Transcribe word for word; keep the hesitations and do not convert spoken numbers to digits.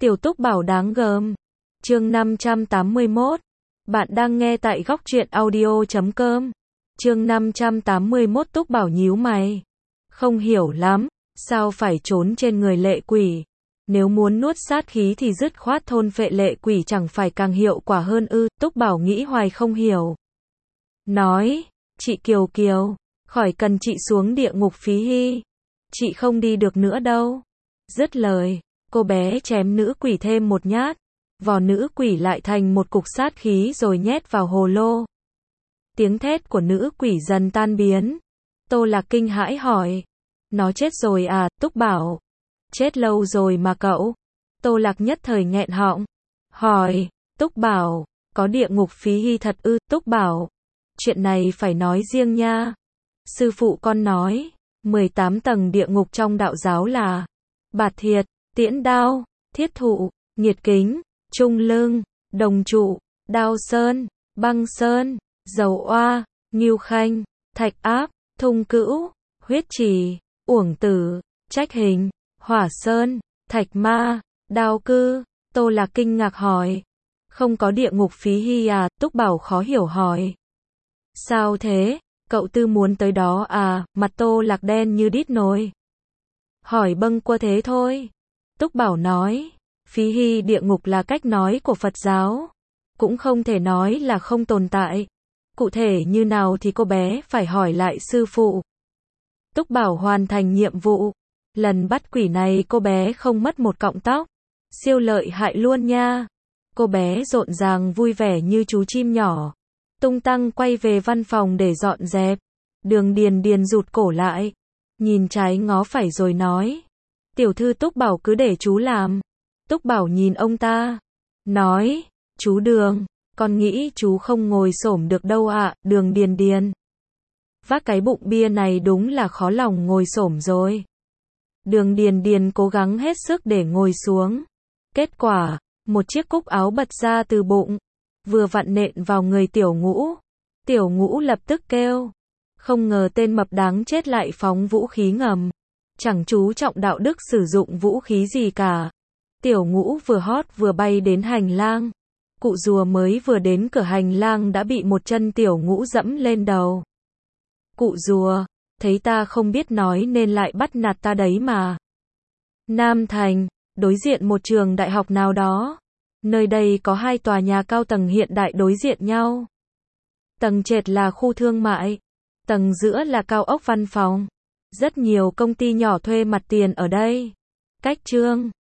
Tiểu Túc Bảo đáng gờm. Chương năm trăm tám mươi mốt. Bạn đang nghe tại góc truyện audio chấm com. Chương năm trăm tám mươi mốt. Túc Bảo nhíu mày. Không hiểu lắm, sao phải trốn trên người lệ quỷ? Nếu muốn nuốt sát khí thì dứt khoát thôn phệ lệ quỷ chẳng phải càng hiệu quả hơn ư? Túc Bảo nghĩ hoài không hiểu. Nói, chị Kiều Kiều, khỏi cần chị xuống địa ngục phí hy. Chị không đi được nữa đâu. Dứt lời, cô bé chém nữ quỷ thêm một nhát. Vỏ nữ quỷ lại thành một cục sát khí rồi nhét vào hồ lô. Tiếng thét của nữ quỷ dần tan biến. Tô Lạc kinh hãi hỏi. Nó chết rồi à? Túc Bảo. Chết lâu rồi mà cậu. Tô Lạc nhất thời nghẹn họng. Hỏi, Túc Bảo, có địa ngục phí hy thật ư? Túc Bảo, chuyện này phải nói riêng nha. Sư phụ con nói, mười tám tầng địa ngục trong đạo giáo là Bạt Thiệt, Tiễn Đao, Thiết Thụ, Nghiệt Kính, Trung Lưng, Đồng Trụ, Đao Sơn, Băng Sơn, Dầu Oa, Ngưu Khanh, Thạch Áp, Thung Cữu, Huyết Trì, Uổng Tử, Trách Hình, Hỏa Sơn, Thạch Ma, Đao Cư. Tô Lạc kinh ngạc hỏi. Không có địa ngục phí hy à? Túc Bảo khó hiểu hỏi. Sao thế? Cậu Tư muốn tới đó à? Mặt Tô Lạc đen như đít nồi. Hỏi bâng quơ thế thôi. Túc Bảo nói. Phí hy địa ngục là cách nói của Phật giáo. Cũng không thể nói là không tồn tại. Cụ thể như nào thì cô bé phải hỏi lại sư phụ. Túc Bảo hoàn thành nhiệm vụ. Lần bắt quỷ này cô bé không mất một cọng tóc. Siêu lợi hại luôn nha. Cô bé rộn ràng vui vẻ như chú chim nhỏ. Tung tăng quay về văn phòng để dọn dẹp. Đường Điền Điền rụt cổ lại. Nhìn trái ngó phải rồi nói. Tiểu thư Túc Bảo cứ để chú làm. Túc Bảo nhìn ông ta. Nói, chú Đường, con nghĩ chú không ngồi xổm được đâu ạ. Đường Điền Điền. Vác cái bụng bia này đúng là khó lòng ngồi xổm rồi. Đường Điền Điền cố gắng hết sức để ngồi xuống. Kết quả, một chiếc cúc áo bật ra từ bụng. Vừa vặn nện vào người Tiểu Ngũ. Tiểu Ngũ lập tức kêu. Không ngờ tên mập đáng chết lại phóng vũ khí ngầm. Chẳng chú trọng đạo đức sử dụng vũ khí gì cả. Tiểu Ngũ vừa hót vừa bay đến hành lang. Cụ rùa mới vừa đến cửa hành lang đã bị một chân Tiểu Ngũ dẫm lên đầu. Cụ rùa, thấy ta không biết nói nên lại bắt nạt ta đấy mà. Nam Thành, đối diện một trường đại học nào đó. Nơi đây có hai tòa nhà cao tầng hiện đại đối diện nhau. Tầng trệt là khu thương mại. Tầng giữa là cao ốc văn phòng. Rất nhiều công ty nhỏ thuê mặt tiền ở đây. Cách Trương